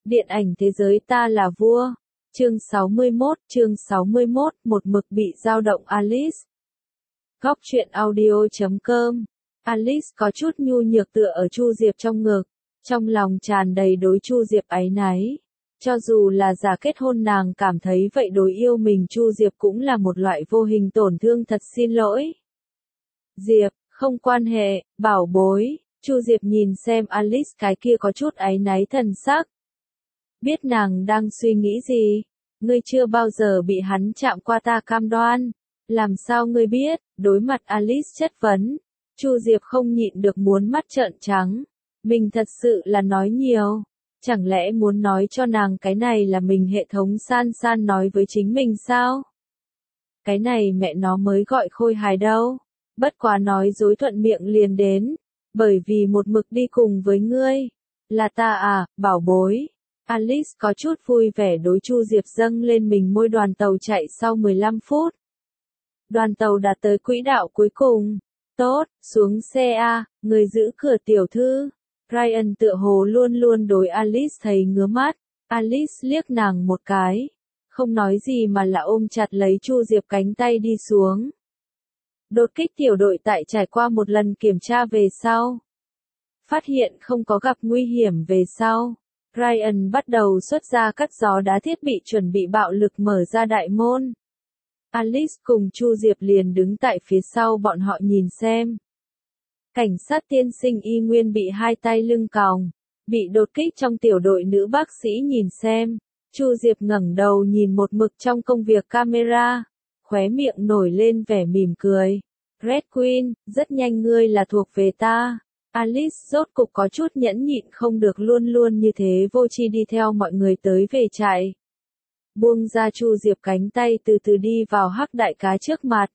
Điện ảnh thế giới ta là vua. Chương 61, một mực bị dao động Alice. Góc truyện audio.com. Alice có chút nhu nhược tựa ở Chu Diệp trong ngực, trong lòng tràn đầy đối Chu Diệp áy náy. Cho dù là giả kết hôn nàng cảm thấy vậy đối yêu mình Chu Diệp cũng là một loại vô hình tổn thương, thật xin lỗi. Diệp, không quan hệ, bảo bối. Chu Diệp nhìn xem Alice cái kia có chút áy náy thần sắc. Biết nàng đang suy nghĩ gì. Ngươi chưa bao giờ bị hắn chạm qua, ta cam đoan. Làm sao ngươi biết? Đối mặt Alice chất vấn, Chu Diệp không nhịn được muốn mắt trợn trắng. Mình thật sự là nói nhiều. Chẳng lẽ muốn nói cho nàng cái này là mình hệ thống san san nói với chính mình sao? Cái này mẹ nó mới gọi khôi hài đâu. Bất quá nói dối thuận miệng liền đến. Bởi vì một mực đi cùng với ngươi. Là ta à, bảo bối. Alice có chút vui vẻ đối Chu Diệp dâng lên mình môi. Đoàn tàu chạy sau 15 phút. Đoàn tàu đã tới quỹ đạo cuối cùng. Tốt, xuống xe a, người giữ cửa tiểu thư. Ryan tựa hồ luôn luôn đối Alice thấy ngứa mắt. Alice liếc nàng một cái. Không nói gì mà là ôm chặt lấy Chu Diệp cánh tay đi xuống. Đột kích tiểu đội tại trải qua một lần kiểm tra về sau. Phát hiện không có gặp nguy hiểm về sau. Ryan bắt đầu xuất ra cắt gió đá thiết bị chuẩn bị bạo lực mở ra đại môn. Alice cùng Chu Diệp liền đứng tại phía sau bọn họ nhìn xem. Cảnh sát tiên sinh y nguyên bị hai tay lưng còng, bị đột kích trong tiểu đội nữ bác sĩ nhìn xem. Chu Diệp ngẩng đầu nhìn một mực trong công việc camera, khóe miệng nổi lên vẻ mỉm cười. Red Queen, rất nhanh ngươi là thuộc về ta. Alice rốt cục có chút nhẫn nhịn không được, luôn luôn như thế vô tri đi theo mọi người tới về trại. Buông ra Chu Diệp cánh tay, từ từ đi vào Hắc đại cá trước mặt.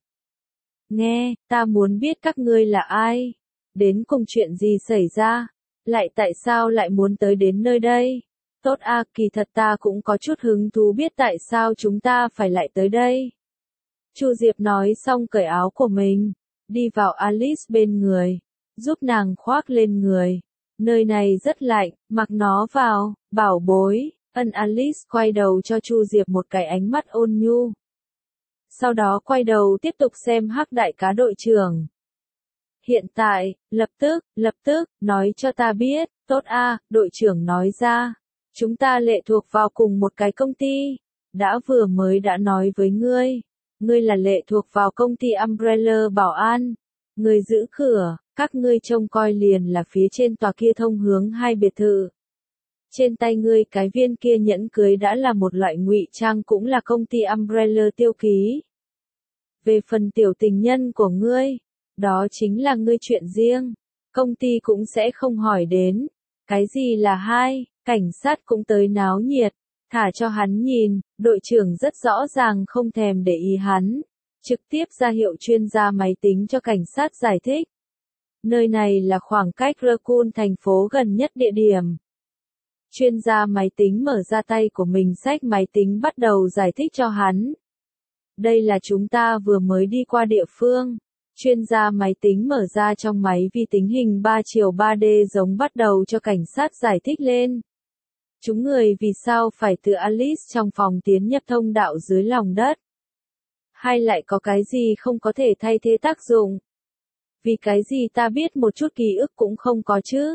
Nghe, ta muốn biết các ngươi là ai? Đến cùng chuyện gì xảy ra? Lại tại sao lại muốn tới đến nơi đây? Tốt a, kỳ thật ta cũng có chút hứng thú biết tại sao chúng ta phải lại tới đây. Chu Diệp nói xong cởi áo của mình, đi vào Alice bên người, giúp nàng khoác lên người. Nơi này rất lạnh, mặc nó vào, bảo bối. Alice quay đầu cho Chu Diệp một cái ánh mắt ôn nhu. Sau đó quay đầu tiếp tục xem Hắc đại cá đội trưởng. Hiện tại, lập tức, nói cho ta biết. Tốt a, đội trưởng nói ra. Chúng ta lệ thuộc vào cùng một cái công ty. Vừa mới đã nói với ngươi. Ngươi là lệ thuộc vào công ty Umbrella bảo an. Ngươi giữ cửa, các ngươi trông coi liền là phía trên tòa kia thông hướng hai biệt thự. Trên tay ngươi cái viên kia nhẫn cưới đã là một loại ngụy trang, cũng là công ty Umbrella tiêu ký. Về phần tiểu tình nhân của ngươi, đó chính là ngươi chuyện riêng. Công ty cũng sẽ không hỏi đến. Cái gì là hai, cảnh sát cũng tới náo nhiệt. Thả cho hắn nhìn, đội trưởng rất rõ ràng không thèm để ý hắn. Trực tiếp ra hiệu chuyên gia máy tính cho cảnh sát giải thích. Nơi này là khoảng cách Raccoon thành phố gần nhất địa điểm. Chuyên gia máy tính mở ra tay của mình, xách máy tính bắt đầu giải thích cho hắn. Đây là chúng ta vừa mới đi qua địa phương. Chuyên gia máy tính mở ra trong máy vi tính hình 3 chiều 3D giống bắt đầu cho cảnh sát giải thích lên. Chúng người vì sao phải từ Alice trong phòng tiến nhập thông đạo dưới lòng đất? Hay lại có cái gì không có thể thay thế tác dụng? Vì cái gì ta biết một chút ký ức cũng không có chứ?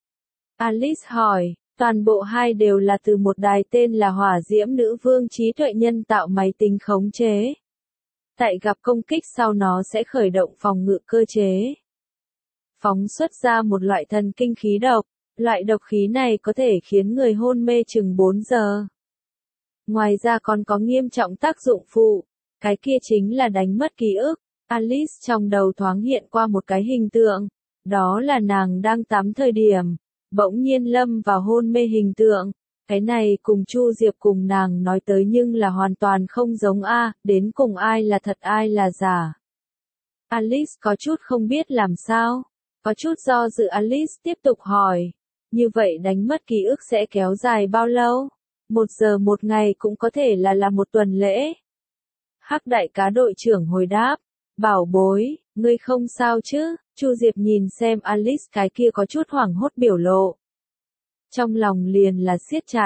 Alice hỏi. Toàn bộ hai đều là từ một đài tên là Hỏa Diễm Nữ Vương trí tuệ nhân tạo máy tính khống chế. Tại gặp công kích sau nó sẽ khởi động phòng ngự cơ chế. Phóng xuất ra một loại thần kinh khí độc. Loại độc khí này có thể khiến người hôn mê chừng 4 giờ. Ngoài ra còn có nghiêm trọng tác dụng phụ. Cái kia chính là đánh mất ký ức. Alice trong đầu thoáng hiện qua một cái hình tượng. Đó là nàng đang tắm thời điểm. Bỗng nhiên lâm vào hôn mê hình tượng. Cái này cùng Chu Diệp cùng nàng nói tới nhưng là hoàn toàn không giống a, đến cùng ai là thật ai là giả. Alice có chút không biết làm sao. Có chút do dự, Alice tiếp tục hỏi. Như vậy đánh mất ký ức sẽ kéo dài bao lâu? 1 giờ 1 ngày cũng có thể là 1 tuần lễ. Hắc đại cá đội trưởng hồi đáp. Bảo bối, ngươi không sao chứ? Chu Diệp nhìn xem Alice cái kia có chút hoảng hốt biểu lộ. Trong lòng liền là siết chặt,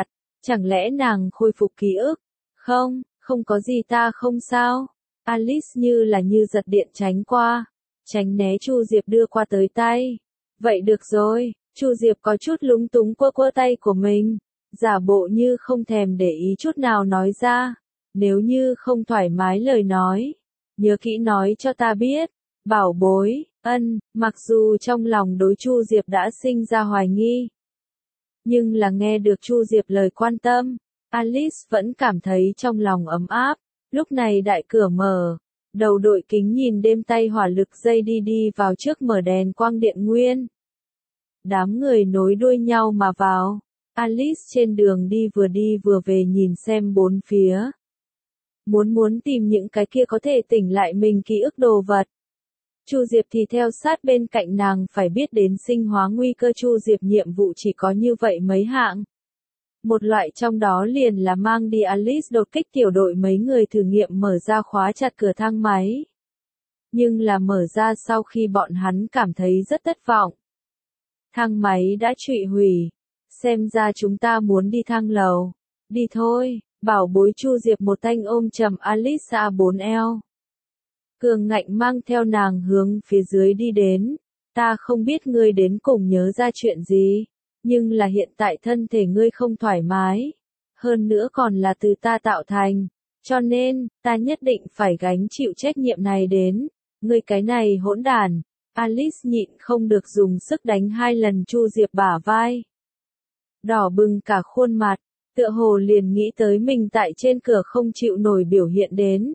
Chẳng lẽ nàng khôi phục ký ức? Không, không có gì, ta không sao. Alice như là như giật điện tránh qua, tránh né Chu Diệp đưa qua tới tay. Vậy được rồi, Chu Diệp có chút lúng túng quơ quơ tay của mình, giả bộ như không thèm để ý chút nào nói ra. Nếu như không thoải mái lời nói, nhớ kỹ nói cho ta biết. Bảo bối, mặc dù trong lòng đối Chu Diệp đã sinh ra hoài nghi. Nhưng là nghe được Chu Diệp lời quan tâm, Alice vẫn cảm thấy trong lòng ấm áp. Lúc này đại cửa mở, đầu đội kính nhìn đêm tay hỏa lực dây đi vào trước mở đèn quang điện nguyên. Đám người nối đuôi nhau mà vào. Alice trên đường đi vừa về nhìn xem bốn phía. Muốn tìm những cái kia có thể tỉnh lại mình ký ức đồ vật. Chu Diệp thì theo sát bên cạnh nàng, phải biết đến sinh hóa nguy cơ. Chu Diệp nhiệm vụ chỉ có như vậy mấy hạng. Một loại trong đó liền là mang đi Alice đột kích tiểu đội mấy người thử nghiệm mở ra khóa chặt cửa thang máy. Nhưng là mở ra sau khi bọn hắn cảm thấy rất thất vọng. Thang máy đã trụy hủy. Xem ra chúng ta muốn đi thang lầu. Đi thôi, bảo bối. Chu Diệp một tay ôm chầm Alice A4L. Cường ngạnh mang theo nàng hướng phía dưới đi đến. Ta không biết ngươi đến cùng nhớ ra chuyện gì, nhưng là hiện tại thân thể ngươi không thoải mái. Hơn nữa còn là từ ta tạo thành. Cho nên, ta nhất định phải gánh chịu trách nhiệm này đến. Ngươi cái này hỗn đản. Alice nhịn không được dùng sức đánh 2 lần Chu Diệp bả vai. Đỏ bừng cả khuôn mặt, tựa hồ liền nghĩ tới mình tại trên cửa không chịu nổi biểu hiện đến.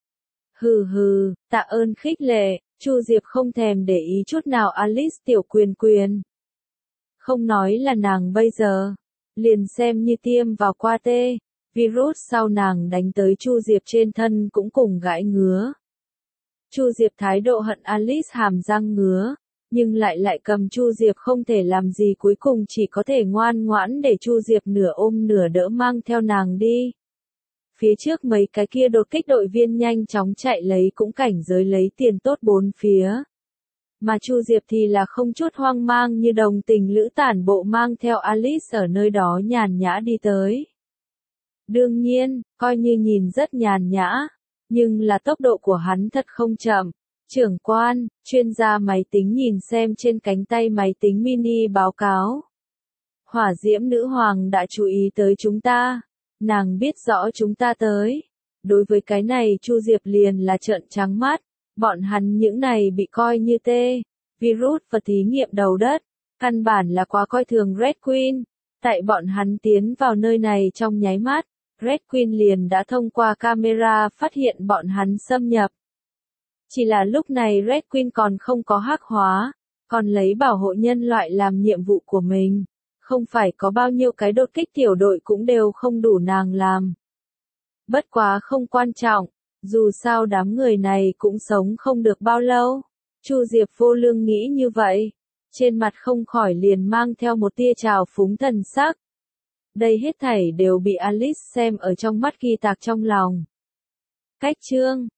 Hừ, tạ ơn khích lệ. Chu Diệp không thèm để ý chút nào Alice tiểu quyền. Không nói là nàng bây giờ, liền xem như tiêm vào qua tê, virus sau nàng đánh tới Chu Diệp trên thân cũng cùng gãi ngứa. Chu Diệp thái độ hận Alice hàm răng ngứa, nhưng lại cầm Chu Diệp không thể làm gì, cuối cùng chỉ có thể ngoan ngoãn để Chu Diệp nửa ôm nửa đỡ mang theo nàng đi. Phía trước mấy cái kia đột kích đội viên nhanh chóng chạy lấy cũng cảnh giới lấy tiền tốt bốn phía. Mà Chu Diệp thì là không chút hoang mang như đồng tình lữ tản bộ mang theo Alice ở nơi đó nhàn nhã đi tới. Đương nhiên, coi như nhìn rất nhàn nhã, nhưng là tốc độ của hắn thật không chậm. Trưởng quan, chuyên gia máy tính nhìn xem trên cánh tay máy tính mini báo cáo. Hỏa diễm nữ hoàng đã chú ý tới chúng ta. Nàng biết rõ chúng ta tới. Đối với cái này Chu Diệp liền là trợn trắng mắt. Bọn hắn những này bị coi như virus và thí nghiệm đầu đất. Căn bản là quá coi thường Red Queen. Tại bọn hắn tiến vào nơi này trong nháy mắt, Red Queen liền đã thông qua camera phát hiện bọn hắn xâm nhập. Chỉ là lúc này Red Queen còn không có hắc hóa, còn lấy bảo hộ nhân loại làm nhiệm vụ của mình. Không phải có bao nhiêu cái đột kích tiểu đội cũng đều không đủ nàng làm. Bất quá không quan trọng, dù sao đám người này cũng sống không được bao lâu. Chu Diệp vô lương nghĩ như vậy, trên mặt không khỏi liền mang theo một tia trào phúng thần sắc. Đây hết thảy đều bị Alice xem ở trong mắt, ghi tạc trong lòng. Cách chương